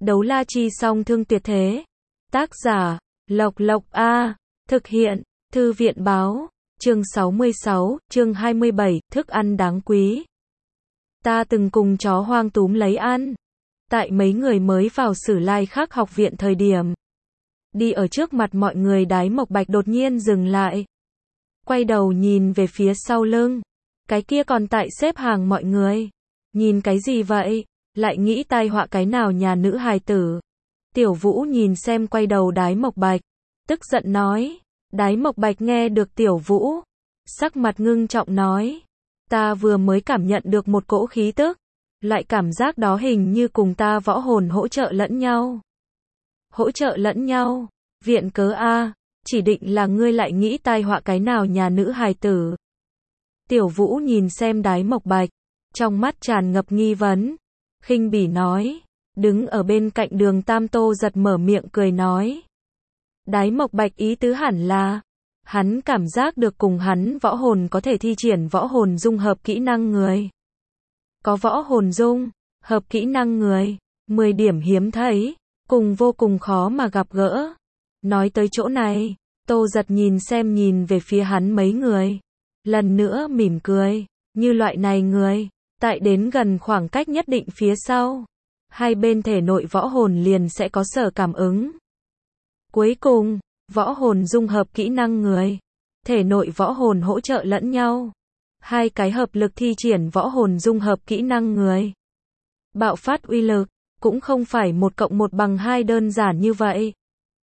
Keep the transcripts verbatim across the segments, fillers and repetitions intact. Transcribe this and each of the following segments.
Đấu la chi song thương tuyệt thế. Tác giả, Lộc Lộc A. Thực hiện, Thư viện báo. Chương sáu mươi sáu, chương hai mươi bảy, thức ăn đáng quý. Ta từng cùng chó hoang túm lấy ăn. Tại mấy người mới vào Sử Lai Khắc học viện thời điểm. Đi ở trước mặt mọi người, Đái Mộc Bạch đột nhiên dừng lại. Quay đầu nhìn về phía sau lưng. Cái kia còn tại xếp hàng mọi người. Nhìn cái gì vậy? Lại nghĩ tai họa cái nào nhà nữ hài tử. Tiểu Vũ nhìn xem quay đầu Đái Mộc Bạch. Tức giận nói. Đái Mộc Bạch nghe được Tiểu Vũ. Sắc mặt ngưng trọng nói. Ta vừa mới cảm nhận được một cỗ khí tức. Loại cảm giác đó hình như cùng ta võ hồn hỗ trợ lẫn nhau. Hỗ trợ lẫn nhau. Viện cớ A. Chỉ định là ngươi lại nghĩ tai họa cái nào nhà nữ hài tử. Tiểu Vũ nhìn xem Đái Mộc Bạch. Trong mắt tràn ngập nghi vấn. Khinh bỉ nói. Đứng ở bên cạnh Đường Tam Tô giật mở miệng cười nói. Đái Mộc Bạch ý tứ hẳn là. Hắn cảm giác được cùng hắn võ hồn có thể thi triển võ hồn dung hợp kỹ năng người. Có võ hồn dung, hợp kỹ năng người. mười điểm hiếm thấy. Cùng vô cùng khó mà gặp gỡ. Nói tới chỗ này. Tô giật nhìn xem nhìn về phía hắn mấy người. Lần nữa mỉm cười. Như loại này người. Tại đến gần khoảng cách nhất định phía sau. Hai bên thể nội võ hồn liền sẽ có sở cảm ứng. Cuối cùng, võ hồn dung hợp kỹ năng người. Thể nội võ hồn hỗ trợ lẫn nhau. Hai cái hợp lực thi triển võ hồn dung hợp kỹ năng người. Bạo phát uy lực, cũng không phải một cộng một bằng hai đơn giản như vậy.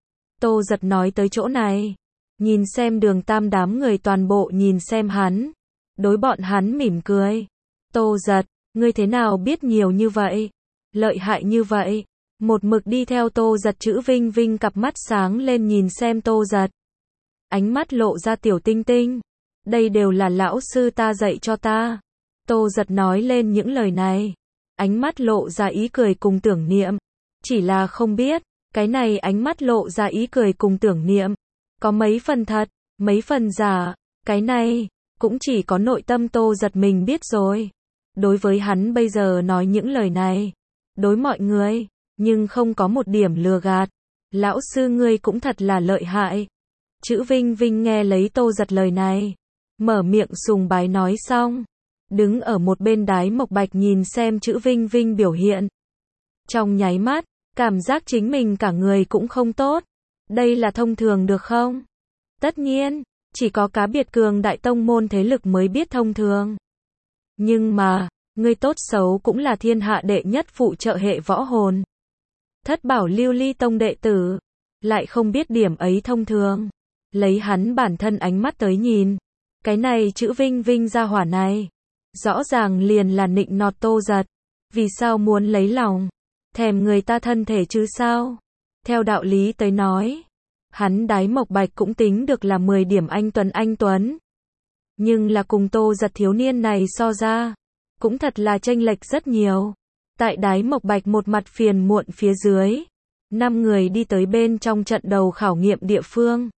Tô giật nói tới chỗ này. Nhìn xem Đường Tam đám người toàn bộ nhìn xem hắn. Đối bọn hắn mỉm cười. Tô giật, ngươi thế nào biết nhiều như vậy? Lợi hại như vậy? Một mực đi theo Tô giật Chữ Vinh Vinh cặp mắt sáng lên nhìn xem Tô giật. Ánh mắt lộ ra tiểu tinh tinh. Đây đều là lão sư ta dạy cho ta. Tô giật nói lên những lời này. Ánh mắt lộ ra ý cười cùng tưởng niệm. Chỉ là không biết, cái này ánh mắt lộ ra ý cười cùng tưởng niệm. Có mấy phần thật, mấy phần giả. Cái này, cũng chỉ có nội tâm Tô giật mình biết rồi. Đối với hắn bây giờ nói những lời này. Đối mọi người, nhưng không có một điểm lừa gạt. Lão sư ngươi cũng thật là lợi hại. Chữ Vinh Vinh nghe lấy Tô giật lời này. Mở miệng sùng bái nói xong. Đứng ở một bên Đái Mộc Bạch nhìn xem Chữ Vinh Vinh biểu hiện. Trong nháy mắt, cảm giác chính mình cả người cũng không tốt. Đây là thông thường được không? Tất nhiên, chỉ có cá biệt cường đại tông môn thế lực mới biết thông thường. Nhưng mà, ngươi tốt xấu cũng là thiên hạ đệ nhất phụ trợ hệ võ hồn. Thất bảo lưu ly tông đệ tử. Lại không biết điểm ấy thông thường. Lấy hắn bản thân ánh mắt tới nhìn. Cái này Chữ Vinh Vinh ra hỏa này. Rõ ràng liền là nịnh nọt Tô giật. Vì sao muốn lấy lòng? Thèm người ta thân thể chứ sao? Theo đạo lý tới nói. Hắn Đái Mộc Bạch cũng tính được là mười điểm anh tuấn anh tuấn. Nhưng là cùng Tô giật thiếu niên này so ra. Cũng thật là chênh lệch rất nhiều. Tại Đái Mộc Bạch một mặt phiền muộn phía dưới. Năm người đi tới bên trong trận đầu khảo nghiệm địa phương.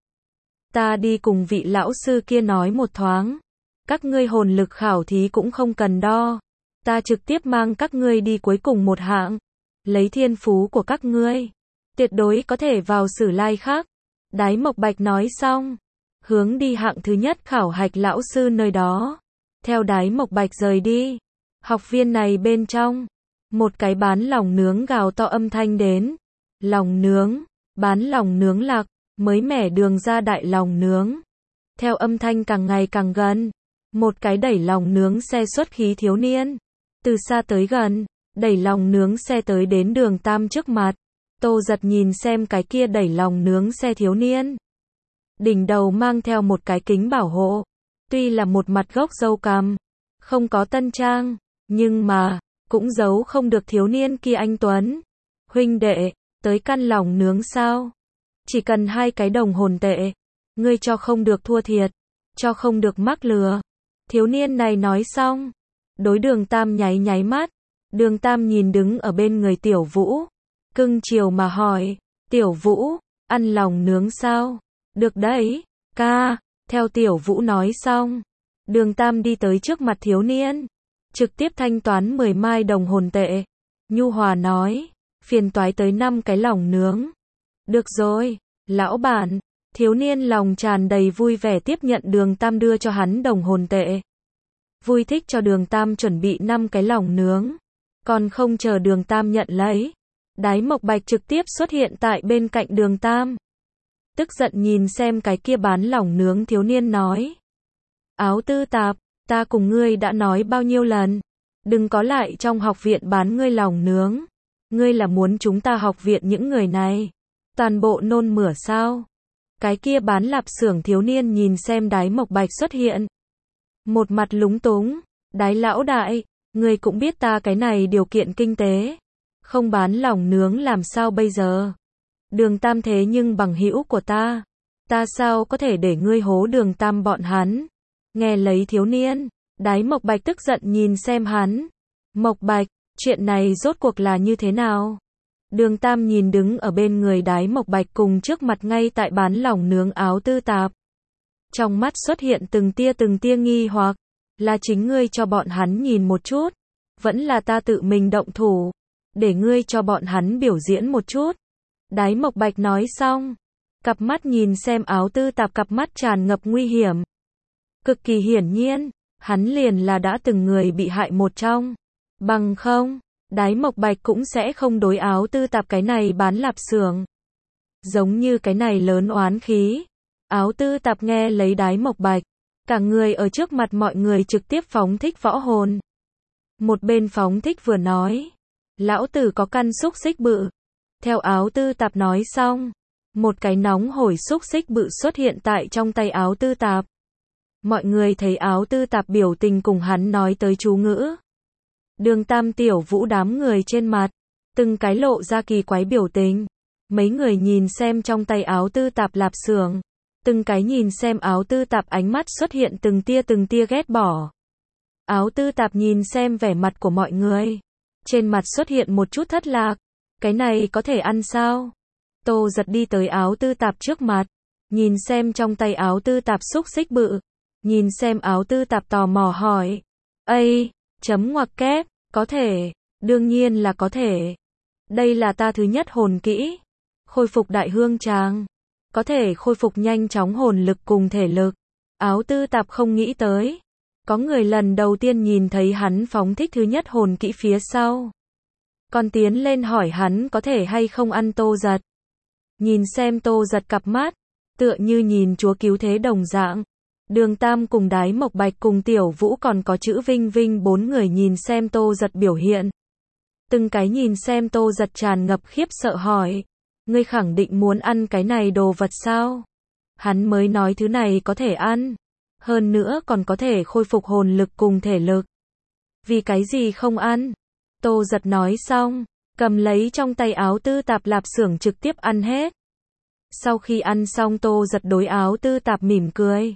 Ta đi cùng vị lão sư kia nói một thoáng. Các ngươi hồn lực khảo thí cũng không cần đo. Ta trực tiếp mang các ngươi đi cuối cùng một hạng. Lấy thiên phú của các ngươi. Tuyệt đối có thể vào Sử Lai Khắc. Đái Mộc Bạch nói xong. Hướng đi hạng thứ nhất khảo hạch lão sư nơi đó. Theo Đái Mộc Bạch rời đi. Học viên này bên trong. Một cái bán lòng nướng gào to âm thanh đến. Lòng nướng. Bán lòng nướng lạc. Mới mẻ đường ra đại lòng nướng. Theo âm thanh càng ngày càng gần. Một cái đẩy lòng nướng xe xuất khí thiếu niên. Từ xa tới gần. Đẩy lòng nướng xe tới đến Đường Tam trước mặt. Tô giật nhìn xem cái kia đẩy lòng nướng xe thiếu niên. Đỉnh đầu mang theo một cái kính bảo hộ. Tuy là một mặt gốc râu cằm. Không có tân trang. Nhưng mà, cũng giấu không được thiếu niên kia anh tuấn. Huynh đệ, tới căn lòng nướng sao? Chỉ cần hai cái đồng hồn tệ. Ngươi cho không được thua thiệt. Cho không được mắc lừa. Thiếu niên này nói xong. Đối Đường Tam nháy nháy mắt. Đường Tam nhìn đứng ở bên người Tiểu Vũ. Cưng chiều mà hỏi. Tiểu Vũ, ăn lòng nướng sao? Được đấy, ca. Theo Tiểu Vũ nói xong. Đường Tam đi tới trước mặt thiếu niên. Trực tiếp thanh toán mười mai đồng hồn tệ. Nhu hòa nói. Phiền toái tới năm cái lòng nướng. Được rồi, lão bản. Thiếu niên lòng tràn đầy vui vẻ tiếp nhận Đường Tam đưa cho hắn đồng hồn tệ. Vui thích cho Đường Tam chuẩn bị năm cái lòng nướng. Còn không chờ Đường Tam nhận lấy, Đái Mộc Bạch trực tiếp xuất hiện tại bên cạnh Đường Tam. Tức giận nhìn xem cái kia bán lòng nướng thiếu niên nói. Áo Tư Tạp, ta cùng ngươi đã nói bao nhiêu lần. Đừng có lại trong học viện bán ngươi lòng nướng. Ngươi là muốn chúng ta học viện những người này toàn bộ nôn mửa sao? Cái kia bán lạp xưởng thiếu niên nhìn xem Đái Mộc Bạch xuất hiện. Một mặt lúng túng. Đái lão đại, ngươi cũng biết ta cái này điều kiện kinh tế. Không bán lòng nướng làm sao bây giờ? Đường Tam thế nhưng bằng hữu của ta. Ta sao có thể để ngươi hố Đường Tam bọn hắn? Nghe lấy thiếu niên, Đái Mộc Bạch tức giận nhìn xem hắn. Mộc Bạch, chuyện này rốt cuộc là như thế nào? Đường Tam nhìn đứng ở bên người Đái Mộc Bạch cùng trước mặt ngay tại bán lòng nướng Áo Tư Tạp. Trong mắt xuất hiện từng tia từng tia nghi hoặc, là chính ngươi cho bọn hắn nhìn một chút, vẫn là ta tự mình động thủ, để ngươi cho bọn hắn biểu diễn một chút. Đái Mộc Bạch nói xong, cặp mắt nhìn xem Áo Tư Tạp, cặp mắt tràn ngập nguy hiểm. Cực kỳ hiển nhiên, hắn liền là đã từng người bị hại một trong. Bằng không, Đái Mộc Bạch cũng sẽ không đối Áo Tư Tạp cái này bán lạp xưởng. Giống như cái này lớn oán khí. Áo Tư Tạp nghe lấy Đái Mộc Bạch, cả người ở trước mặt mọi người trực tiếp phóng thích võ hồn. Một bên phóng thích vừa nói, lão tử có căn xúc xích bự. Theo Áo Tư Tạp nói xong, một cái nóng hổi xúc xích bự xuất hiện tại trong tay Áo Tư Tạp. Mọi người thấy Áo Tư Tạp biểu tình cùng hắn nói tới chú ngữ. Đường Tam, Tiểu Vũ đám người trên mặt, từng cái lộ ra kỳ quái biểu tình. Mấy người nhìn xem trong tay Áo Tư Tạp lạp xưởng, từng cái nhìn xem Áo Tư Tạp, ánh mắt xuất hiện từng tia từng tia ghét bỏ. Áo Tư Tạp nhìn xem vẻ mặt của mọi người, trên mặt xuất hiện một chút thất lạc. Cái này có thể ăn sao? Tô Giật đi tới Áo Tư Tạp trước mặt, nhìn xem trong tay Áo Tư Tạp xúc xích bự, nhìn xem Áo Tư Tạp tò mò hỏi. Ây, chấm ngoặc kép, có thể, đương nhiên là có thể. Đây là ta thứ nhất hồn kỹ, khôi phục đại hương tràng, có thể khôi phục nhanh chóng hồn lực cùng thể lực. Áo Tư Tạp không nghĩ tới, có người lần đầu tiên nhìn thấy hắn phóng thích thứ nhất hồn kỹ phía sau, còn tiến lên hỏi hắn có thể hay không ăn Tô Giật. Nhìn xem Tô Giật cặp mắt, tựa như nhìn chúa cứu thế đồng dạng. Đường Tam cùng Đái Mộc Bạch cùng Tiểu Vũ còn có Chữ Vinh Vinh bốn người nhìn xem Tô Giật biểu hiện. Từng cái nhìn xem Tô Giật tràn ngập khiếp sợ hỏi. Ngươi khẳng định muốn ăn cái này đồ vật sao? Hắn mới nói thứ này có thể ăn. Hơn nữa còn có thể khôi phục hồn lực cùng thể lực. Vì cái gì không ăn? Tô Giật nói xong, cầm lấy trong tay Áo Tư Tạp lạp xưởng trực tiếp ăn hết. Sau khi ăn xong Tô Giật đối Áo Tư Tạp mỉm cười.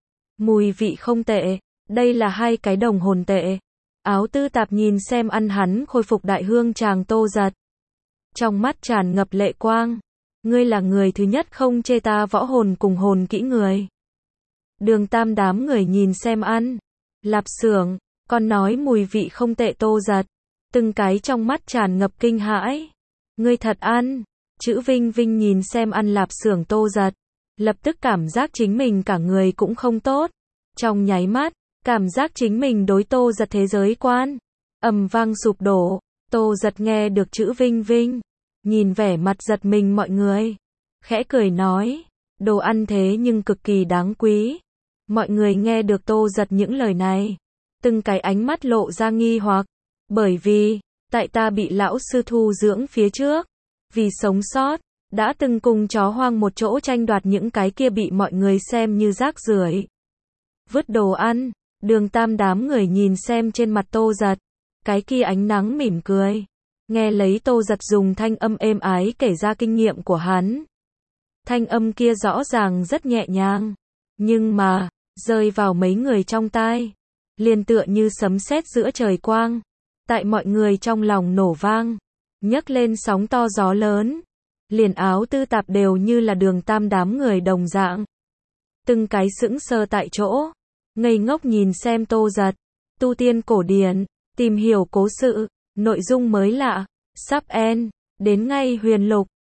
Mùi vị không tệ, đây là hai cái đồng hồn tệ. Áo Tư Tạp nhìn xem ăn hắn khôi phục đại hương tràng Tô Giật, trong mắt tràn ngập lệ quang. Ngươi là người thứ nhất không chê ta võ hồn cùng hồn kỹ người. Đường Tam đám người nhìn xem ăn lạp xưởng, còn nói mùi vị không tệ Tô Giật, từng cái trong mắt tràn ngập kinh hãi. Ngươi thật ăn? Chữ Vinh Vinh nhìn xem ăn lạp xưởng Tô Giật, lập tức cảm giác chính mình cả người cũng không tốt. Trong nháy mắt, cảm giác chính mình đối Tô Giật thế giới quan ầm vang sụp đổ. Tô Giật nghe được Chữ Vinh Vinh, nhìn vẻ mặt giật mình mọi người, khẽ cười nói, đồ ăn thế nhưng cực kỳ đáng quý. Mọi người nghe được Tô Giật những lời này, từng cái ánh mắt lộ ra nghi hoặc, bởi vì, tại ta bị lão sư thu dưỡng phía trước, vì sống sót, đã từng cùng chó hoang một chỗ tranh đoạt những cái kia bị mọi người xem như rác rưởi, vứt đồ ăn. Đường Tam đám người nhìn xem trên mặt Tô Giật, cái kia ánh nắng mỉm cười. Nghe lấy Tô Giật dùng thanh âm êm ái kể ra kinh nghiệm của hắn. Thanh âm kia rõ ràng rất nhẹ nhàng, nhưng mà, rơi vào mấy người trong tai, liền tựa như sấm sét giữa trời quang, tại mọi người trong lòng nổ vang, nhấc lên sóng to gió lớn. Liền Áo Tư Tạp đều như là Đường Tam đám người đồng dạng, từng cái sững sờ tại chỗ, ngây ngốc nhìn xem Tô Giật. Tu tiên cổ điển, tìm hiểu cố sự, nội dung mới lạ, sub en. Đến ngay Huyền Lục.